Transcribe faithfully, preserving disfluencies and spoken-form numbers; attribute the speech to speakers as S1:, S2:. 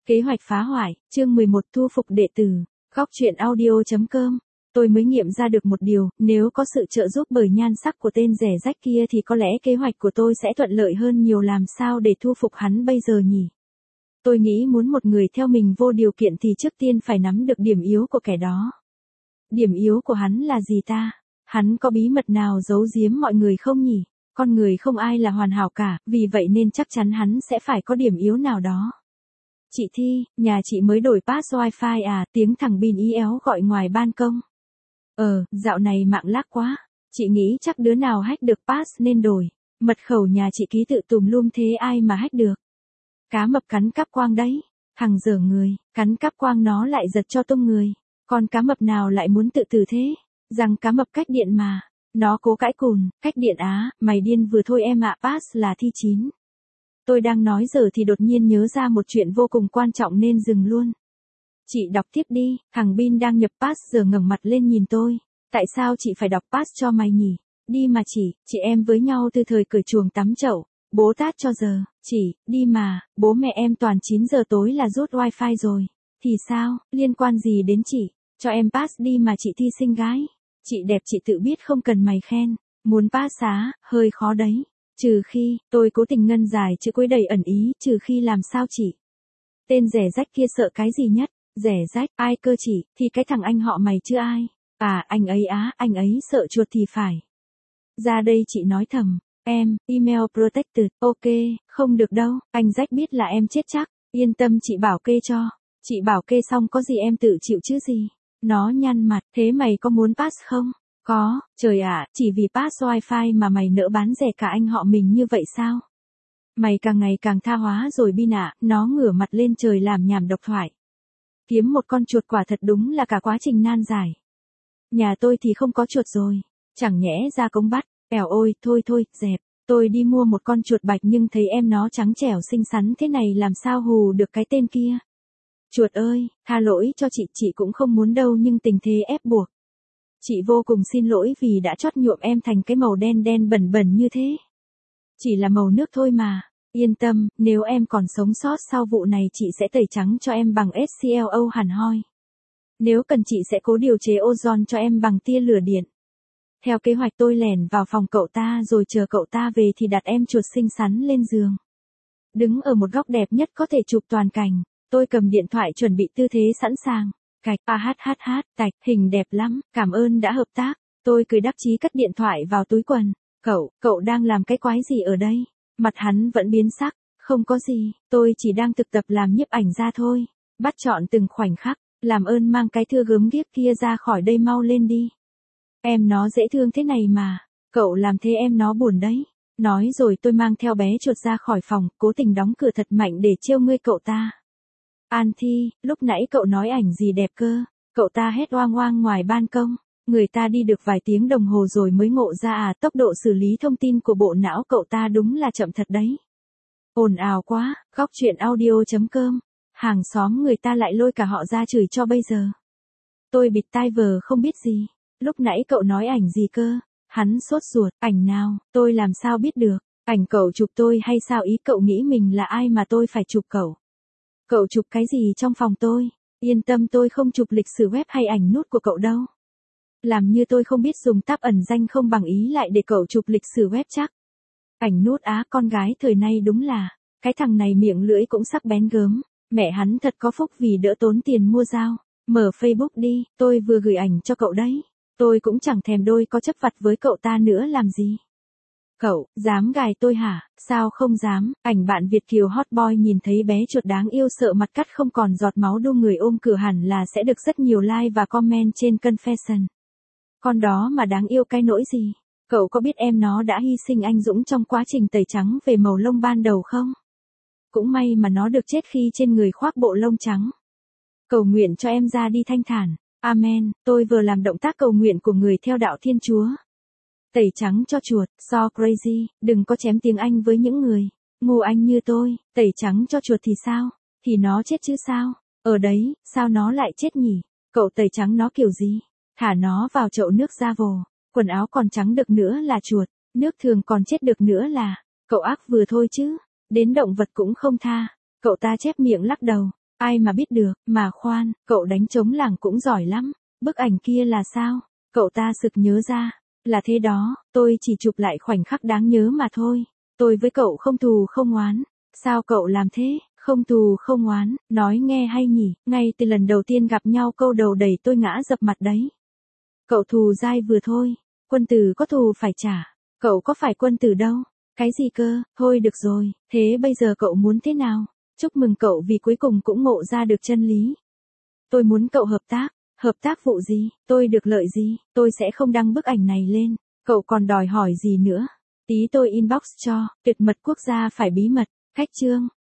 S1: Kế hoạch phá hoại, chương mười một thu phục đệ tử, góc truyện audio chấm com. Tôi mới nghiệm ra được một điều, nếu có sự trợ giúp bởi nhan sắc của tên rẻ rách kia thì có lẽ kế hoạch của tôi sẽ thuận lợi hơn nhiều. Làm sao để thu phục hắn bây giờ nhỉ? Tôi nghĩ muốn một người theo mình vô điều kiện thì trước tiên phải nắm được điểm yếu của kẻ đó. Điểm yếu của hắn là gì ta? Hắn có bí mật nào giấu giếm mọi người không nhỉ? Con người không ai là hoàn hảo cả, vì vậy nên chắc chắn hắn sẽ phải có điểm yếu nào đó. Chị Thi, nhà chị mới đổi pass wifi à? Tiếng thằng Bin ý éo gọi ngoài ban công. Ờ, dạo này mạng lag quá. Chị nghĩ chắc đứa nào hack được pass nên đổi. Mật khẩu nhà chị ký tự tùm lum thế ai mà hack được. Cá mập cắn cáp quang đấy. Thằng dở người, cắn cáp quang nó lại giật cho tung người. Còn cá mập nào lại muốn tự tử thế? Rằng cá mập cách điện mà. Nó cố cãi cùn, cách điện á, mày điên vừa thôi em ạ. Pass là Thi chín. Tôi đang nói giờ thì đột nhiên nhớ ra một chuyện vô cùng quan trọng nên dừng luôn. Chị đọc tiếp đi, thằng Bin đang nhập pass giờ ngẩng mặt lên nhìn tôi. Tại sao chị phải đọc pass cho mày nhỉ? Đi mà chị, chị em với nhau từ thời cởi chuồng tắm chậu. Bố tát cho giờ, chị, đi mà, bố mẹ em toàn chín giờ tối là rút wifi rồi. Thì sao, liên quan gì đến chị? Cho em pass đi mà chị Thi xinh gái. Chị đẹp chị tự biết không cần mày khen. Muốn pass á, hơi khó đấy. Trừ khi, tôi cố tình ngân dài chữ cuối đầy ẩn ý, trừ khi làm sao chị? Tên rẻ rách kia sợ cái gì nhất? Rẻ rách, ai cơ chị, thì cái thằng anh họ mày chứ ai? À, anh ấy á, anh ấy sợ chuột thì phải. Ra đây chị nói thầm, em, email protected, ok, không được đâu, anh rách biết là em chết chắc, yên tâm chị bảo kê cho. Chị bảo kê xong có gì em tự chịu chứ gì? Nó nhăn mặt, thế mày có muốn pass không? Có, trời ạ, chỉ vì pass wifi mà mày nỡ bán rẻ cả anh họ mình như vậy sao? Mày càng ngày càng tha hóa rồi Bin ạ, nó ngửa mặt lên trời làm nhảm độc thoại. Kiếm một con chuột quả thật đúng là cả quá trình nan giải. Nhà tôi thì không có chuột rồi, chẳng nhẽ ra công bắt, ẻo ôi, thôi thôi, dẹp, tôi đi mua một con chuột bạch nhưng thấy em nó trắng trẻo xinh xắn thế này làm sao hù được cái tên kia. Chuột ơi, tha lỗi cho chị, chị cũng không muốn đâu nhưng tình thế ép buộc. Chị vô cùng xin lỗi vì đã chót nhuộm em thành cái màu đen đen bẩn bẩn như thế. Chỉ là màu nước thôi mà, yên tâm, nếu em còn sống sót sau vụ này chị sẽ tẩy trắng cho em bằng ét xê lờ o hẳn hoi. Nếu cần chị sẽ cố điều chế ozone cho em bằng tia lửa điện. Theo kế hoạch tôi lẻn vào phòng cậu ta rồi chờ cậu ta về thì đặt em chuột xinh xắn lên giường. Đứng ở một góc đẹp nhất có thể chụp toàn cảnh, tôi cầm điện thoại chuẩn bị tư thế sẵn sàng. Cạch, a hát hát hát, tạch, hình đẹp lắm, cảm ơn đã hợp tác. Tôi cười đắc chí cất điện thoại vào túi quần. Cậu, cậu đang làm cái quái gì ở đây? Mặt hắn vẫn biến sắc, không có gì, tôi chỉ đang thực tập làm nhiếp ảnh ra thôi. Bắt chọn từng khoảnh khắc, làm ơn mang cái thưa gớm ghiếc kia ra khỏi đây mau lên đi. Em nó dễ thương thế này mà, cậu làm thế em nó buồn đấy. Nói rồi tôi mang theo bé chuột ra khỏi phòng, cố tình đóng cửa thật mạnh để trêu ngươi cậu ta. An Thi, lúc nãy cậu nói ảnh gì đẹp cơ, cậu ta hét oang oang ngoài ban công, người ta đi được vài tiếng đồng hồ rồi mới ngộ ra à, tốc độ xử lý thông tin của bộ não cậu ta đúng là chậm thật đấy. Ồn ào quá, góc truyện audio chấm com, hàng xóm người ta lại lôi cả họ ra chửi cho bây giờ. Tôi bịt tai vờ không biết gì, lúc nãy cậu nói ảnh gì cơ, hắn sốt ruột, ảnh nào, tôi làm sao biết được, ảnh cậu chụp tôi hay sao ý cậu nghĩ mình là ai mà tôi phải chụp cậu. Cậu chụp cái gì trong phòng tôi? Yên tâm tôi không chụp lịch sử web hay ảnh nút của cậu đâu. Làm như tôi không biết dùng tab ẩn danh không bằng ý lại để cậu chụp lịch sử web chắc. Ảnh nút á, con gái thời nay đúng là, cái thằng này miệng lưỡi cũng sắc bén gớm, mẹ hắn thật có phúc vì đỡ tốn tiền mua dao. Mở Facebook đi, tôi vừa gửi ảnh cho cậu đấy. Tôi cũng chẳng thèm đôi có chấp vặt với cậu ta nữa làm gì. Cậu, dám gài tôi hả? Sao không dám? Ảnh bạn Việt kiều hot boy nhìn thấy bé chuột đáng yêu sợ mặt cắt không còn giọt máu đu người ôm cửa hẳn là sẽ được rất nhiều like và comment trên Confession. Con đó mà đáng yêu cái nỗi gì? Cậu có biết em nó đã hy sinh anh dũng trong quá trình tẩy trắng về màu lông ban đầu không? Cũng may mà nó được chết khi trên người khoác bộ lông trắng. Cầu nguyện cho em ra đi thanh thản. Amen, tôi vừa làm động tác cầu nguyện của người theo đạo Thiên Chúa. Tẩy trắng cho chuột, so crazy, đừng có chém tiếng Anh với những người ngu anh như tôi, tẩy trắng cho chuột thì sao? Thì nó chết chứ sao? Ở đấy, sao nó lại chết nhỉ? Cậu tẩy trắng nó kiểu gì? Thả nó vào chậu nước ra vồ, quần áo còn trắng được nữa là chuột, nước thường còn chết được nữa là, cậu ác vừa thôi chứ, đến động vật cũng không tha. Cậu ta chép miệng lắc đầu, Ai mà biết được, mà khoan, cậu đánh trống lảng cũng giỏi lắm. Bức ảnh kia là sao? Cậu ta sực nhớ ra. Là thế đó, tôi chỉ chụp lại khoảnh khắc đáng nhớ mà thôi. Tôi với cậu không thù không oán. Sao cậu làm thế? Không thù không oán, nói nghe hay nhỉ, ngay từ lần đầu tiên gặp nhau câu đầu đẩy tôi ngã dập mặt đấy. Cậu thù dai vừa thôi, quân tử có thù phải trả, cậu có phải quân tử đâu. Cái gì cơ, thôi được rồi, thế bây giờ cậu muốn thế nào? Chúc mừng cậu vì cuối cùng cũng ngộ ra được chân lý. Tôi muốn cậu hợp tác, hợp tác vụ gì, tôi được lợi gì, tôi sẽ không đăng bức ảnh này lên, cậu còn đòi hỏi gì nữa. Tí tôi inbox cho, tuyệt mật quốc gia phải bí mật, cách chương.